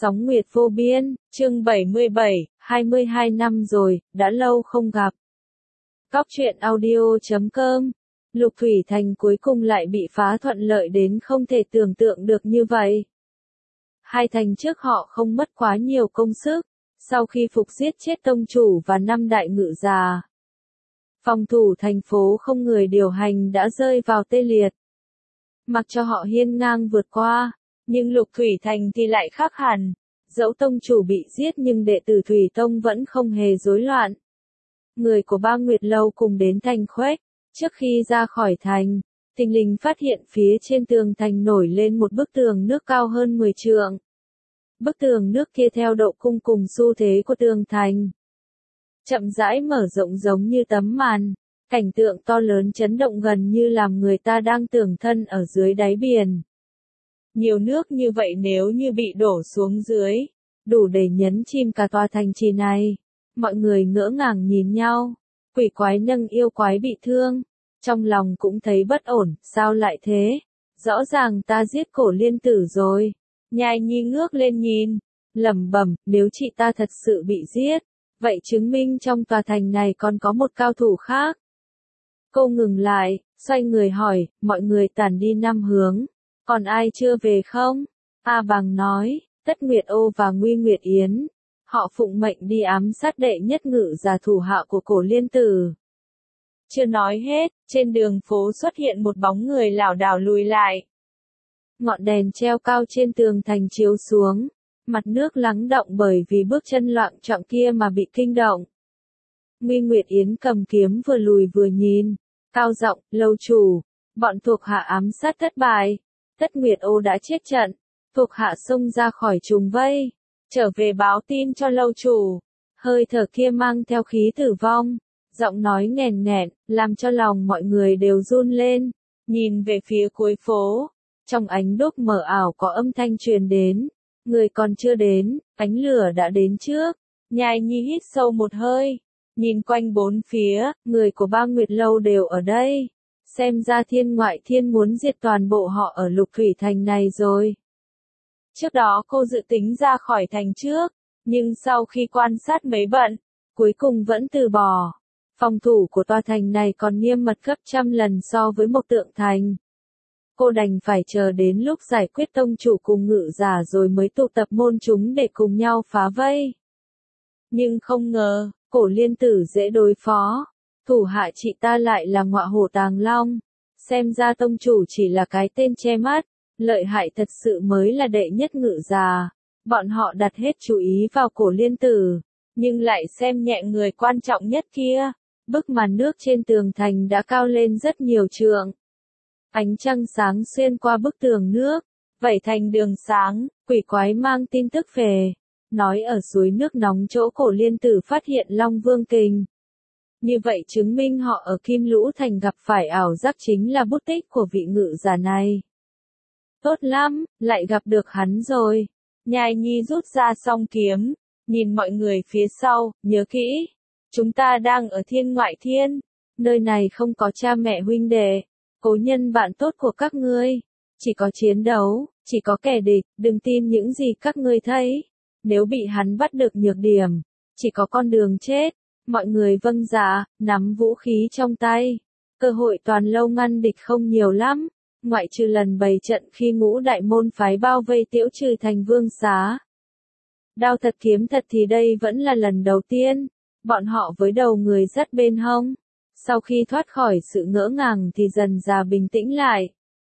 Sóng Nguyệt Vô Biên, chương 77, 22 năm rồi, đã lâu không gặp. Cóc truyện audio.com. Lục Thủy Thành cuối cùng lại bị phá thuận lợi đến không thể tưởng tượng được như vậy. Hai thành trước họ không mất quá nhiều công sức, sau khi phục giết chết tông chủ và 5 đại ngự già. Phòng thủ thành phố không người điều hành đã rơi vào tê liệt. Mặc cho họ hiên ngang vượt qua, nhưng Lục Thủy Thành thì lại khác hẳn. Dẫu tông chủ bị giết nhưng đệ tử Thủy Tông vẫn không hề rối loạn. Người của Ba Nguyệt Lâu cùng đến thành Khuếch, trước khi ra khỏi thành, thình lình phát hiện phía trên tường thành nổi lên một bức tường nước cao hơn 10 trượng. Bức tường nước kia theo độ cung cùng xu thế của tường thành, chậm rãi mở rộng giống như tấm màn, cảnh tượng to lớn chấn động gần như làm người ta đang tưởng thân ở dưới đáy biển. Nhiều nước như vậy nếu như bị đổ xuống dưới, đủ để nhấn chìm cả tòa thành trì này. Mọi người ngỡ ngàng nhìn nhau, quỷ quái nâng yêu quái bị thương, trong lòng cũng thấy bất ổn, sao lại thế? Rõ ràng ta giết Cổ Liên Tử rồi. Nhai Nhi ngước lên nhìn, lẩm bẩm, nếu chị ta thật sự bị giết, vậy chứng minh trong tòa thành này còn có một cao thủ khác. Cô ngừng lại, xoay người hỏi, mọi người tản đi 5 hướng. Còn ai chưa về không? A Bằng nói, Tất Nguyệt Ô và Nguy Nguyệt Yến. Họ phụng mệnh đi ám sát đệ nhất ngự già thủ hạ của Cổ Liên Tử. Chưa nói hết, trên đường phố xuất hiện một bóng người lảo đảo lùi lại. Ngọn đèn treo cao trên tường thành chiếu xuống, mặt nước lắng động bởi vì bước chân loạng choạng kia mà bị kinh động. Nguy Nguyệt Yến cầm kiếm vừa lùi vừa nhìn, cao giọng, lâu chủ, bọn thuộc hạ ám sát thất bại. Tất Nguyệt Ô đã chết trận, thuộc hạ xông ra khỏi trùng vây, trở về báo tin cho lâu chủ. Hơi thở kia mang theo khí tử vong, giọng nói nghèn nghẹn, làm cho lòng mọi người đều run lên. Nhìn về phía cuối phố, trong ánh đuốc mờ ảo có âm thanh truyền đến, người còn chưa đến, ánh lửa đã đến trước. Nhai Nhi hít sâu một hơi, nhìn quanh bốn phía, người của Ba Nguyệt Lâu đều ở đây. Xem ra Thiên Ngoại Thiên muốn diệt toàn bộ họ ở Lục Thủy Thành này rồi. Trước đó cô dự tính ra khỏi thành trước, nhưng sau khi quan sát mấy bận, cuối cùng vẫn từ bỏ. Phòng thủ của tòa thành này còn nghiêm mật gấp trăm lần so với Mộc Tượng Thành. Cô đành phải chờ đến lúc giải quyết tông chủ cùng ngự giả rồi mới tụ tập môn chúng để cùng nhau phá vây. Nhưng không ngờ, Cổ Liên Tử dễ đối phó. Thủ hạ chị ta lại là Ngọa Hổ Tàng Long. Xem ra tông chủ chỉ là cái tên che mắt, lợi hại thật sự mới là đệ nhất ngự già. Bọn họ đặt hết chú ý vào Cổ Liên Tử, nhưng lại xem nhẹ người quan trọng nhất kia. Bức màn nước trên tường thành đã cao lên rất nhiều trượng. Ánh trăng sáng xuyên qua bức tường nước, vẩy thành đường sáng, quỷ quái mang tin tức về. Nói ở suối nước nóng chỗ Cổ Liên Tử phát hiện Long Vương Kình. Như vậy chứng minh họ ở Kim Lũ Thành gặp phải ảo giác chính là bút tích của vị ngự giả này. Tốt lắm, lại gặp được hắn rồi. Nhai Nhi rút ra song kiếm, nhìn mọi người phía sau, nhớ kỹ. Chúng ta đang ở Thiên Ngoại Thiên. Nơi này không có cha mẹ huynh đệ, cố nhân bạn tốt của các ngươi. Chỉ có chiến đấu, chỉ có kẻ địch, đừng tin những gì các ngươi thấy. Nếu bị hắn bắt được nhược điểm, chỉ có con đường chết. Mọi người vâng dạ, nắm vũ khí trong tay. Cơ hội toàn lâu ngăn địch không nhiều lắm, ngoại trừ lần bày trận khi Ngũ Đại môn phái bao vây Tiễu Trừ Thành Vương Xá. Đao thật kiếm thật thì đây vẫn là lần đầu tiên, bọn họ với đầu người dắt bên hông. Sau khi thoát khỏi sự ngỡ ngàng thì dần dà bình tĩnh lại.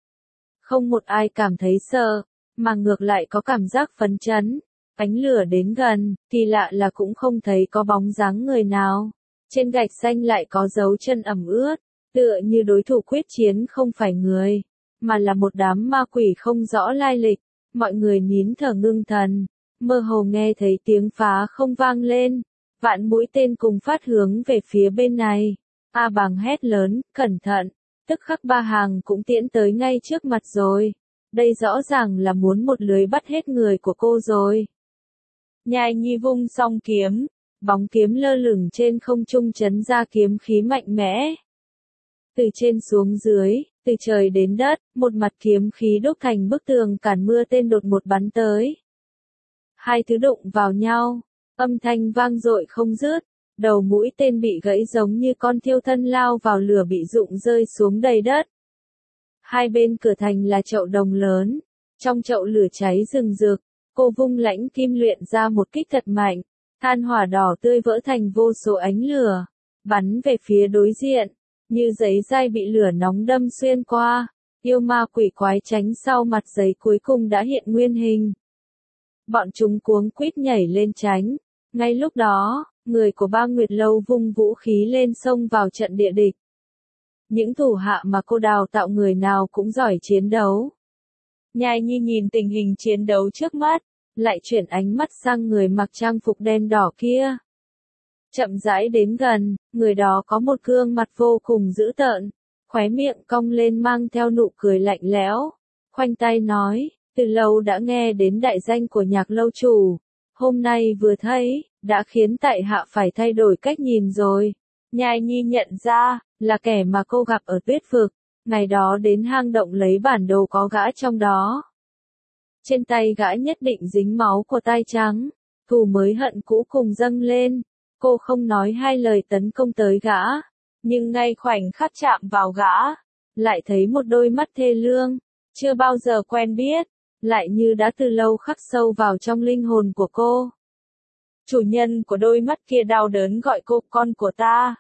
Không một ai cảm thấy sợ, mà ngược lại có cảm giác phấn chấn. Ánh lửa đến gần, kỳ lạ là cũng không thấy có bóng dáng người nào. Trên gạch xanh lại có dấu chân ẩm ướt, tựa như đối thủ quyết chiến không phải người, mà là một đám ma quỷ không rõ lai lịch. Mọi người nín thở ngưng thần, mơ hồ nghe thấy tiếng phá không vang lên. Vạn mũi tên cùng phát hướng về phía bên này. A Bằng hét lớn, cẩn thận, tức khắc ba hàng cũng tiễn tới ngay trước mặt rồi. Đây rõ ràng là muốn một lưới bắt hết người của cô rồi. Nhai Nhi vung song kiếm, bóng kiếm lơ lửng trên không trung chấn ra kiếm khí mạnh mẽ. Từ trên xuống dưới, từ trời đến đất, một mặt kiếm khí đúc thành bức tường cản mưa tên đột một bắn tới. hai thứ đụng vào nhau, âm thanh vang dội không dứt, đầu mũi tên bị gãy giống như con thiêu thân lao vào lửa bị rụng rơi xuống đầy đất. Hai bên cửa thành là chậu đồng lớn, trong chậu lửa cháy rừng rực, cô vung lãnh kim luyện ra một kích thật mạnh, than hỏa đỏ tươi vỡ thành vô số ánh lửa, bắn về phía đối diện, như giấy dai bị lửa nóng đâm xuyên qua, yêu ma quỷ quái tránh sau mặt giấy cuối cùng đã hiện nguyên hình. Bọn chúng cuống quýt nhảy lên tránh, ngay lúc đó, người của Ba Nguyệt Lâu vung vũ khí lên xông vào trận địa địch. Những thủ hạ mà cô đào tạo người nào cũng giỏi chiến đấu. Nhai Nhi nhìn tình hình chiến đấu trước mắt, lại chuyển ánh mắt sang người mặc trang phục đen đỏ kia. Chậm rãi đến gần, người đó có một gương mặt vô cùng dữ tợn, khóe miệng cong lên mang theo nụ cười lạnh lẽo, khoanh tay nói, từ lâu đã nghe đến đại danh của Nhạc lâu chủ, hôm nay vừa thấy, đã khiến tại hạ phải thay đổi cách nhìn rồi. Nhai Nhi nhận ra, là kẻ mà cô gặp ở Tuyết Vực, ngày đó đến hang động lấy bản đồ có gã trong đó. Trên tay gã nhất định dính máu của tai trắng, thù mới hận cũ cùng dâng lên, cô không nói hai lời tấn công tới gã, nhưng ngay khoảnh khắc chạm vào gã, lại thấy một đôi mắt thê lương, chưa bao giờ quen biết, lại như đã từ lâu khắc sâu vào trong linh hồn của cô. Chủ nhân của đôi mắt kia đau đớn gọi cô con của ta.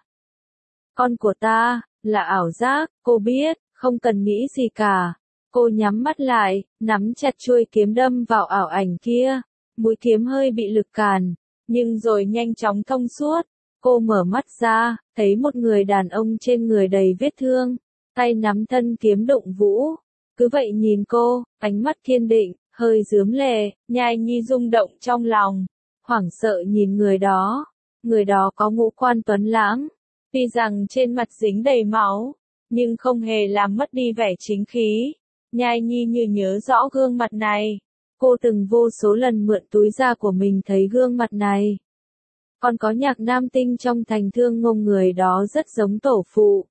Con của ta, là ảo giác, cô biết, không cần nghĩ gì cả. Cô nhắm mắt lại, nắm chặt chuôi kiếm đâm vào ảo ảnh kia. Mũi kiếm hơi bị lực cản, nhưng rồi nhanh chóng thông suốt. Cô mở mắt ra, thấy một người đàn ông trên người đầy vết thương, tay nắm thân kiếm đụng vũ. Cứ vậy nhìn cô, ánh mắt kiên định, hơi rướm lệ, Nhai Nhi rung động trong lòng, hoảng sợ nhìn người đó. Người đó có ngũ quan tuấn lãng, tuy rằng trên mặt dính đầy máu, nhưng không hề làm mất đi vẻ chính khí. Nhai Nhi như nhớ rõ gương mặt này. Cô từng vô số lần mượn túi da của mình thấy gương mặt này. Còn có Nhạc Nam Tinh trong Thành Thương Ngông, người đó rất giống tổ phụ.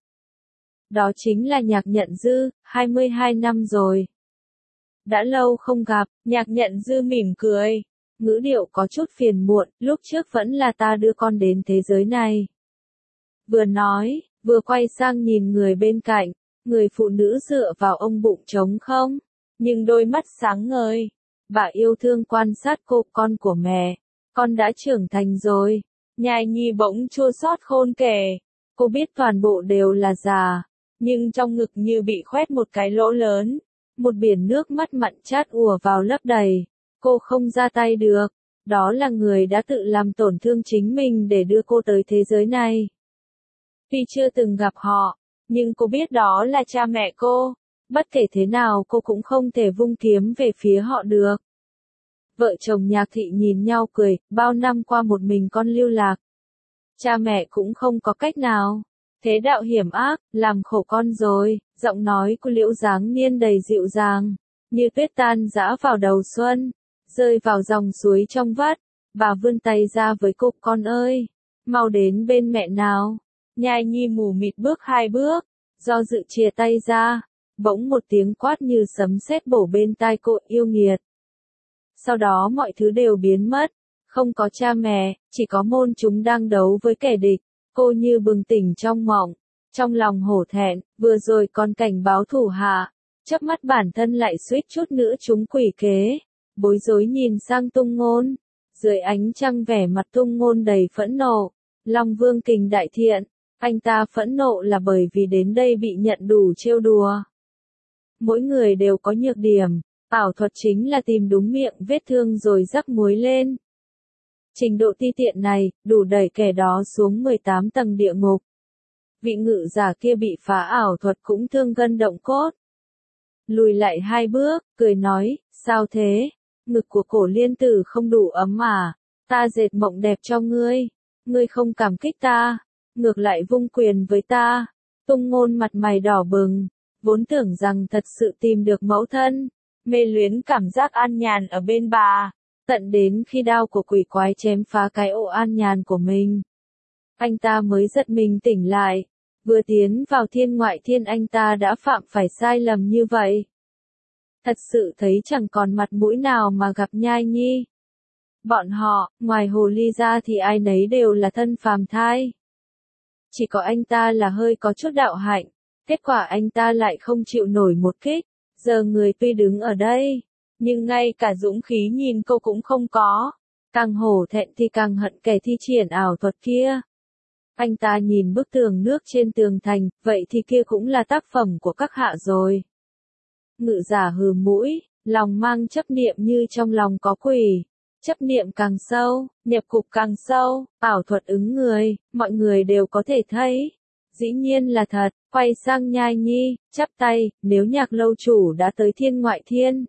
Đó chính là Nhạc Nhận Dư, 22 năm rồi. Đã lâu không gặp, Nhạc Nhận Dư mỉm cười. Ngữ điệu có chút phiền muộn, lúc trước vẫn là ta đưa con đến thế giới này. Vừa nói, vừa quay sang nhìn người bên cạnh, người phụ nữ dựa vào ông bụng trống không, nhưng đôi mắt sáng ngời. Bà yêu thương quan sát cô, con của mẹ, con đã trưởng thành rồi. Nhai Nhi bỗng chua xót khôn kể, cô biết toàn bộ đều là giả, nhưng trong ngực như bị khoét một cái lỗ lớn, một biển nước mắt mặn chát ùa vào lấp đầy, cô không ra tay được, đó là người đã tự làm tổn thương chính mình để đưa cô tới thế giới này. Tuy chưa từng gặp họ, nhưng cô biết đó là cha mẹ cô, bất kể thế nào cô cũng không thể vung kiếm về phía họ được. Vợ chồng Nhạc Thị nhìn nhau cười, bao năm qua một mình con lưu lạc. Cha mẹ cũng không có cách nào. Thế đạo hiểm ác, làm khổ con rồi, giọng nói của Liễu Giáng Niên đầy dịu dàng, như tuyết tan rã vào đầu xuân, rơi vào dòng suối trong vắt. Bà vươn tay ra với cô, con ơi, mau đến bên mẹ nào. Nhai Nhi mù mịt bước 2 bước, do dự chìa tay ra, bỗng một tiếng quát như sấm sét bổ bên tai cô, yêu nghiệt. Sau đó mọi thứ đều biến mất, không có cha mẹ, chỉ có môn chúng đang đấu với kẻ địch. Cô như bừng tỉnh trong mộng, trong lòng hổ thẹn, vừa rồi còn cảnh báo thủ hạ, chớp mắt bản thân lại suýt chút nữa trúng quỷ kế, bối rối nhìn sang Tung Ngôn, dưới ánh trăng vẻ mặt Tung Ngôn đầy phẫn nộ, Long Vương Kình đại thiện, anh ta phẫn nộ là bởi vì đến đây bị nhận đủ trêu đùa. Mỗi người đều có nhược điểm, ảo thuật chính là tìm đúng miệng vết thương rồi rắc muối lên. Trình độ ti tiện này, đủ đẩy kẻ đó xuống 18 tầng địa ngục. Vị ngự giả kia bị phá ảo thuật cũng thương gân động cốt. Lùi lại 2 bước, cười nói, sao thế? Ngực của Cổ Liên Tử không đủ ấm à? Ta dệt mộng đẹp cho ngươi. Ngươi không cảm kích ta, ngược lại vung quyền với ta. Tung Ngôn mặt mày đỏ bừng, vốn tưởng rằng thật sự tìm được mẫu thân, mê luyến cảm giác an nhàn ở bên bà. Tận đến khi đao của quỷ quái chém phá cái ổ an nhàn của mình, anh ta mới giật mình tỉnh lại. Vừa tiến vào thiên ngoại thiên anh ta đã phạm phải sai lầm như vậy. Thật sự thấy chẳng còn mặt mũi nào mà gặp Nhai Nhi. Bọn họ, ngoài hồ ly ra thì ai nấy đều là thân phàm thai. Chỉ có anh ta là hơi có chút đạo hạnh, kết quả anh ta lại không chịu nổi một kích, giờ người tuy đứng ở đây, nhưng ngay cả dũng khí nhìn cô cũng không có, càng hổ thẹn thì càng hận kẻ thi triển ảo thuật kia. Anh ta nhìn bức tường nước trên tường thành, vậy thì kia cũng là tác phẩm của các hạ rồi. Ngự giả hừ mũi, lòng mang chấp niệm như trong lòng có quỷ. Chấp niệm càng sâu, nhập cục càng sâu, ảo thuật ứng người, mọi người đều có thể thấy. Dĩ nhiên là thật, quay sang Nhai Nhi, chắp tay, nếu Nhạc lâu chủ đã tới thiên ngoại thiên.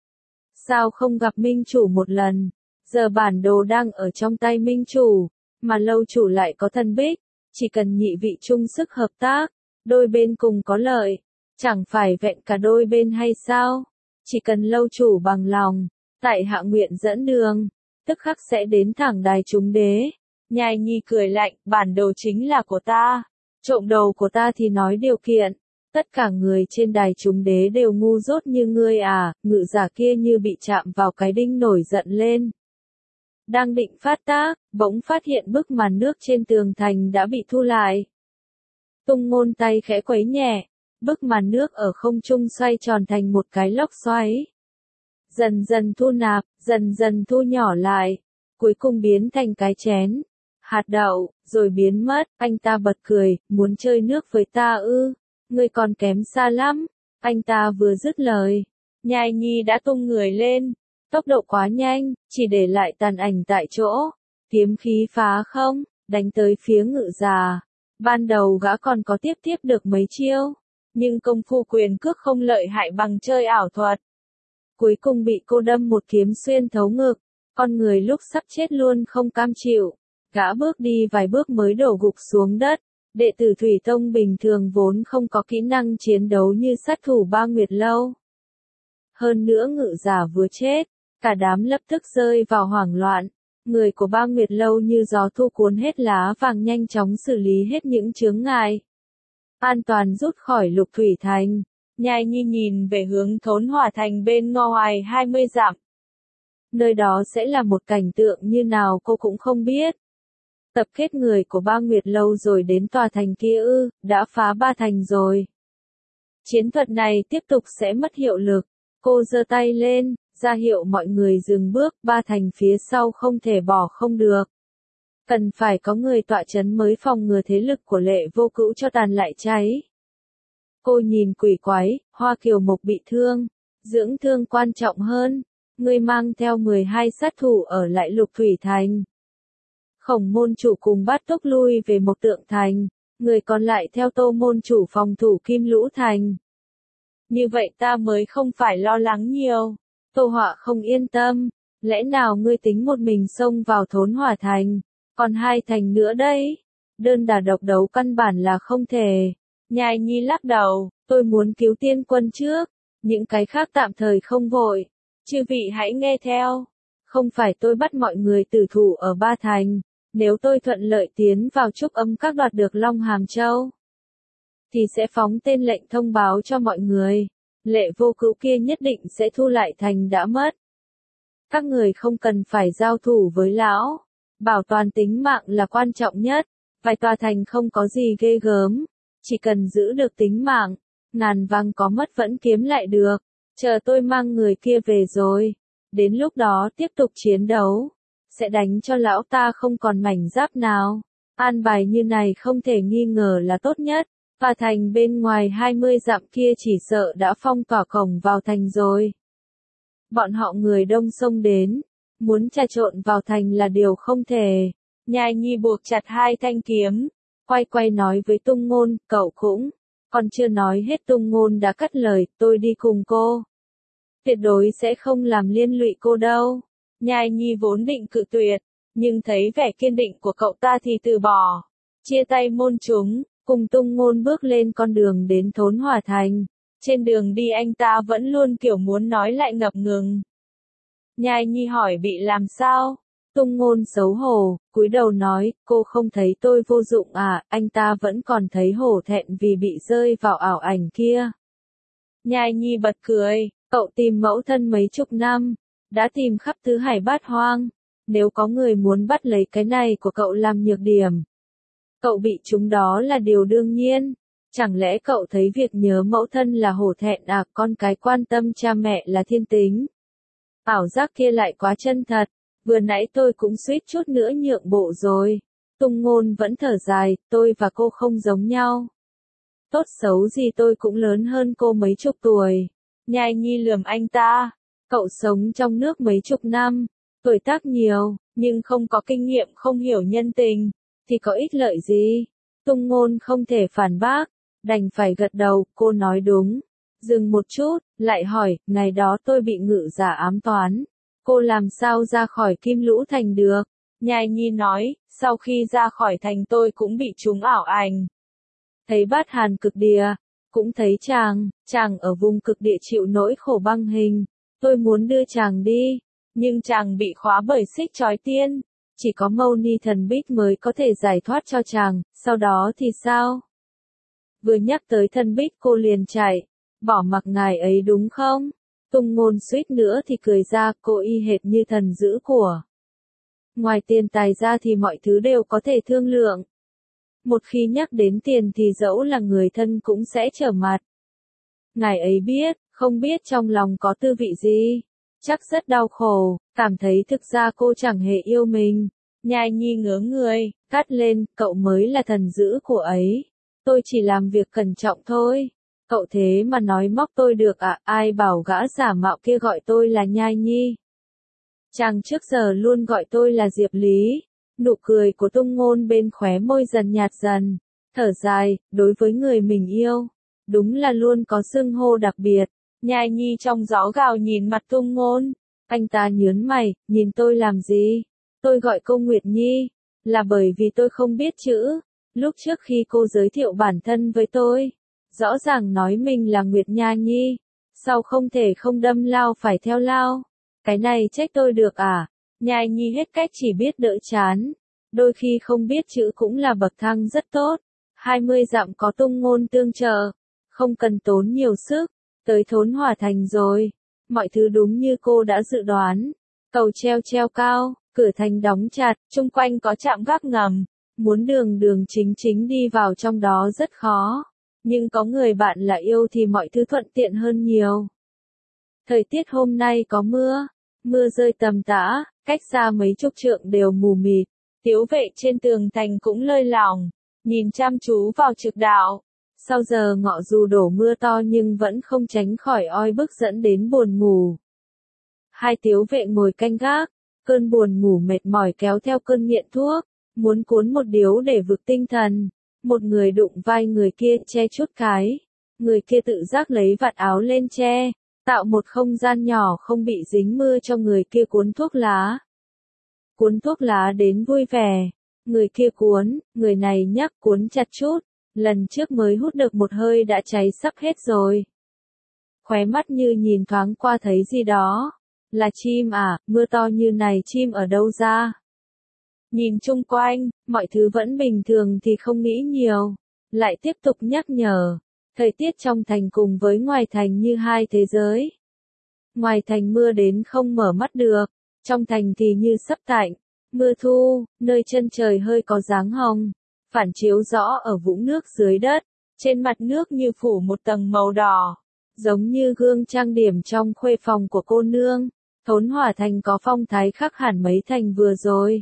Sao không gặp minh chủ một lần? Giờ bản đồ đang ở trong tay minh chủ, mà lâu chủ lại có thân bích, chỉ cần nhị vị chung sức hợp tác, đôi bên cùng có lợi, chẳng phải vẹn cả đôi bên hay sao? Chỉ cần lâu chủ bằng lòng, tại hạ nguyện dẫn đường, tức khắc sẽ đến thẳng đài chúng đế. Nhai Nhi cười lạnh, bản đồ chính là của ta, trộm đầu của ta thì nói điều kiện. Tất cả người trên đài chúng đế đều ngu dốt như ngươi à, ngự giả kia như bị chạm vào cái đinh nổi giận lên. Đang định phát tác, bỗng phát hiện bức màn nước trên tường thành đã bị thu lại. Tung Ngôn tay khẽ quấy nhẹ, bức màn nước ở không trung xoay tròn thành một cái lốc xoáy. Dần dần thu nạp, dần dần thu nhỏ lại, cuối cùng biến thành cái chén, hạt đậu, rồi biến mất. Anh ta bật cười, muốn chơi nước với ta ư, ngươi còn kém xa lắm. Anh ta vừa dứt lời, Nhai Nhi đã tung người lên, tốc độ quá nhanh, chỉ để lại tàn ảnh tại chỗ, kiếm khí phá không, đánh tới phía ngự giả. Ban đầu gã còn có tiếp được mấy chiêu, nhưng công phu quyền cước không lợi hại bằng chơi ảo thuật. Cuối cùng bị cô đâm một kiếm xuyên thấu ngực, con người lúc sắp chết luôn không cam chịu, gã bước đi vài bước mới đổ gục xuống đất. Đệ tử Thủy Tông bình thường vốn không có kỹ năng chiến đấu như sát thủ Ba Nguyệt Lâu. Hơn nữa ngự giả vừa chết, cả đám lập tức rơi vào hoảng loạn. Người của Ba Nguyệt Lâu như gió thu cuốn hết lá vàng, nhanh chóng xử lý hết những chướng ngại. An toàn rút khỏi Lục Thủy Thành. Nhai Nhi nhìn về hướng Thốn Hỏa Thành bên ngoài 20 dặm. Nơi đó sẽ là một cảnh tượng như nào cô cũng không biết. Tập kết người của Ba Nguyệt Lâu rồi đến tòa thành kia ư, đã phá 3 thành rồi. Chiến thuật này tiếp tục sẽ mất hiệu lực. Cô giơ tay lên, ra hiệu mọi người dừng bước, 3 thành phía sau không thể bỏ không được. Cần phải có người tọa chấn mới phòng ngừa thế lực của Lệ Vô Cữu cho tàn lại cháy. Cô nhìn quỷ quái, Hoa Kiều Mộc bị thương, dưỡng thương quan trọng hơn. Ngươi mang theo 12 sát thủ ở lại Lục Thủy Thành. Khổng môn chủ cùng Bát Túc lui về Mộc Tượng Thành, người còn lại theo Tô môn chủ phòng thủ Kim Lũ Thành. Như vậy ta mới không phải lo lắng nhiều. Tô Họa không yên tâm, lẽ nào ngươi tính một mình xông vào Thốn Hỏa Thành, còn 2 thành nữa đấy. Đơn đả độc đấu căn bản là không thể. Nhai Nhi lắc đầu, tôi muốn cứu tiên quân trước, những cái khác tạm thời không vội. Chư vị hãy nghe theo, không phải tôi bắt mọi người tử thủ ở 3 thành, nếu tôi thuận lợi tiến vào Trúc Âm Các đoạt được Long Hàm Châu, thì sẽ phóng tên lệnh thông báo cho mọi người, Lệ Vô Cữu kia nhất định sẽ thu lại thành đã mất. Các người không cần phải giao thủ với lão, bảo toàn tính mạng là quan trọng nhất, vài tòa thành không có gì ghê gớm, chỉ cần giữ được tính mạng, ngàn vàng có mất vẫn kiếm lại được, chờ tôi mang người kia về rồi, đến lúc đó tiếp tục chiến đấu, sẽ đánh cho lão ta không còn mảnh giáp nào. An bài như này không thể nghi ngờ là tốt nhất. Và thành bên ngoài 20 dặm kia chỉ sợ đã phong tỏa cổng vào thành rồi. Bọn họ người đông xông đến, muốn trà trộn vào thành là điều không thể. Nhai Nhi buộc chặt 2 thanh kiếm, quay nói với Tung Ngôn, cậu cũng, còn chưa nói hết Tung Ngôn đã cắt lời, tôi đi cùng cô. Tuyệt đối sẽ không làm liên lụy cô đâu. Nhai Nhi vốn định cự tuyệt, nhưng thấy vẻ kiên định của cậu ta thì từ bỏ. Chia tay môn chúng, cùng Tung Ngôn bước lên con đường đến Thốn Hỏa Thành. Trên đường đi anh ta vẫn luôn kiểu muốn nói lại ngập ngừng. Nhai Nhi hỏi bị làm sao? Tung Ngôn xấu hổ, cúi đầu nói, cô không thấy tôi vô dụng à, anh ta vẫn còn thấy hổ thẹn vì bị rơi vào ảo ảnh kia. Nhai Nhi bật cười, cậu tìm mẫu thân mấy chục năm, đã tìm khắp tứ hải bát hoang, nếu có người muốn bắt lấy cái này của cậu làm nhược điểm. Cậu bị chúng đó là điều đương nhiên. Chẳng lẽ cậu thấy việc nhớ mẫu thân là hổ thẹn à, con cái quan tâm cha mẹ là thiên tính. Ảo giác kia lại quá chân thật, vừa nãy tôi cũng suýt chút nữa nhượng bộ rồi. Tung Ngôn vẫn thở dài, tôi và cô không giống nhau. Tốt xấu gì tôi cũng lớn hơn cô mấy chục tuổi. Nhai Nhi lườm anh ta, cậu sống trong nước mấy chục năm, tuổi tác nhiều, nhưng không có kinh nghiệm, không hiểu nhân tình, thì có ích lợi gì? Tung Ngôn không thể phản bác, đành phải gật đầu, cô nói đúng. Dừng một chút, lại hỏi, ngày đó tôi bị ngự giả ám toán. Cô làm sao ra khỏi Kim Lũ Thành được? Nhai Nhi nói, sau khi ra khỏi thành tôi cũng bị chúng ảo ảnh. Thấy Bát Hàn cực địa, cũng thấy chàng ở vùng cực địa chịu nỗi khổ băng hình. Tôi muốn đưa chàng đi, nhưng chàng bị khóa bởi xích trói tiên. Chỉ có Mâu Ni Thần Bích mới có thể giải thoát cho chàng, sau đó thì sao? Vừa nhắc tới Thần Bích cô liền chạy, bỏ mặc ngài ấy đúng không? Tung Ngôn suýt nữa thì cười ra, cô y hệt như thần giữ của. Ngoài tiền tài ra thì mọi thứ đều có thể thương lượng. Một khi nhắc đến tiền thì dẫu là người thân cũng sẽ trở mặt. Ngài ấy biết, không biết trong lòng có tư vị gì. Chắc rất đau khổ, cảm thấy thực ra cô chẳng hề yêu mình. Nhai Nhi ngớ người, cắt lên, cậu mới là thần dữ của ấy. Tôi chỉ làm việc cẩn trọng thôi. Cậu thế mà nói móc tôi được à, ai bảo gã giả mạo kia gọi tôi là Nhai Nhi. Chàng trước giờ luôn gọi tôi là Diệp Lý. Nụ cười của Tung Ngôn bên khóe môi dần nhạt dần. Thở dài, đối với người mình yêu, đúng là luôn có xưng hô đặc biệt. Nhai Nhi trong gió gào nhìn mặt Tung Ngôn. Anh ta nhớn mày, nhìn tôi làm gì? Tôi gọi cô Nguyệt Nhi, là bởi vì tôi không biết chữ. Lúc trước khi cô giới thiệu bản thân với tôi, rõ ràng nói mình là Nguyệt Nha Nhi. Sao không thể không đâm lao phải theo lao? Cái này trách tôi được à? Nhai Nhi hết cách chỉ biết đỡ chán. Đôi khi không biết chữ cũng là bậc thang rất tốt. 20 dặm có Tung Ngôn tương trợ, không cần tốn nhiều sức. Tới Thốn Hỏa Thành rồi. Mọi thứ đúng như cô đã dự đoán. Cầu treo cao, cửa thành đóng chặt, chung quanh có trạm gác ngầm. Muốn đường chính đi vào trong đó rất khó. Nhưng có người bạn là yêu thì mọi thứ thuận tiện hơn nhiều. Thời tiết hôm nay có mưa rơi tầm tã, cách xa mấy chục trượng đều mù mịt. Tiếu vệ trên tường thành cũng lơi lỏng, nhìn chăm chú vào trực đạo. Sau giờ ngọ dù đổ mưa to nhưng vẫn không tránh khỏi oi bức dẫn đến buồn ngủ. Hai tiếu vệ ngồi canh gác, cơn buồn ngủ mệt mỏi kéo theo cơn nghiện thuốc, muốn cuốn một điếu để vực tinh thần. Một người đụng vai người kia che chút cái. Người kia tự giác lấy vạt áo lên che, tạo một không gian nhỏ không bị dính mưa cho người kia cuốn thuốc lá. Cuốn thuốc lá đến vui vẻ. Người kia cuốn, người này nhắc cuốn chặt chút. Lần trước mới hút được một hơi đã cháy sắp hết rồi. Khóe mắt như nhìn thoáng qua thấy gì đó. Là chim à, mưa to như này chim ở đâu ra? Nhìn chung quanh, mọi thứ vẫn bình thường thì không nghĩ nhiều. Lại tiếp tục nhắc nhở. Thời tiết trong thành cùng với ngoài thành như hai thế giới. Ngoài thành mưa đến không mở mắt được. Trong thành thì như sắp tạnh. Mưa thu, nơi chân trời hơi có dáng hồng. Phản chiếu rõ ở vũng nước dưới đất. Trên mặt nước như phủ một tầng màu đỏ. Giống như gương trang điểm trong khuê phòng của cô nương. Thốn Hỏa Thành có phong thái khác hẳn mấy thành vừa rồi.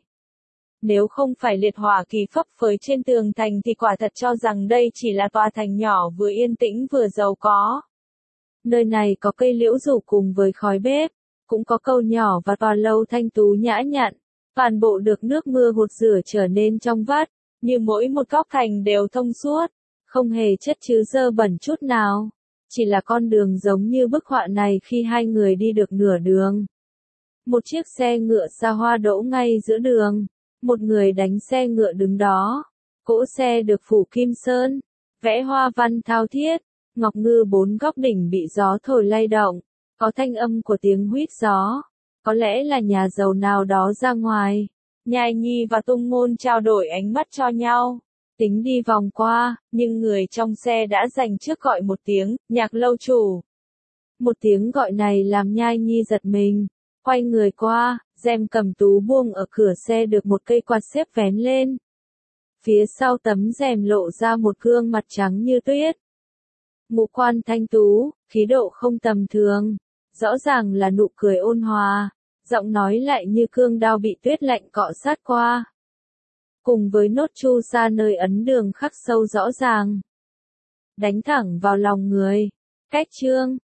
Nếu không phải liệt hỏa kỳ phấp phới trên tường thành thì quả thật cho rằng đây chỉ là tòa thành nhỏ vừa yên tĩnh vừa giàu có. Nơi này có cây liễu rủ cùng với khói bếp, cũng có cầu nhỏ và tòa lâu thanh tú nhã nhặn. Toàn bộ được nước mưa hột rửa trở nên trong vắt, như mỗi một góc thành đều thông suốt, không hề chất chứa dơ bẩn chút nào. Chỉ là con đường giống như bức họa này khi hai người đi được nửa đường. Một chiếc xe ngựa xa hoa đỗ ngay giữa đường. Một người đánh xe ngựa đứng đó. Cỗ xe được phủ kim sơn, vẽ hoa văn thao thiết, ngọc ngư bốn góc đỉnh bị gió thổi lay động, có thanh âm của tiếng huýt gió. Có lẽ là nhà giàu nào đó ra ngoài. Nhai Nhi và Tung Ngôn trao đổi ánh mắt cho nhau. Tính đi vòng qua, nhưng người trong xe đã dành trước gọi một tiếng, Nhạc lâu chủ. Một tiếng gọi này làm Nhai Nhi giật mình. Quay người qua, Rèm cầm tú buông ở cửa xe được một cây quạt xếp vén lên. Phía sau tấm rèm lộ ra một gương mặt trắng như tuyết. Ngũ quan thanh tú, khí độ không tầm thường. Rõ ràng là nụ cười ôn hòa, giọng nói lại như cương đao bị tuyết lạnh cọ sát qua. Cùng với nốt chu sa nơi ấn đường khắc sâu rõ ràng. Đánh thẳng vào lòng người. Cách chương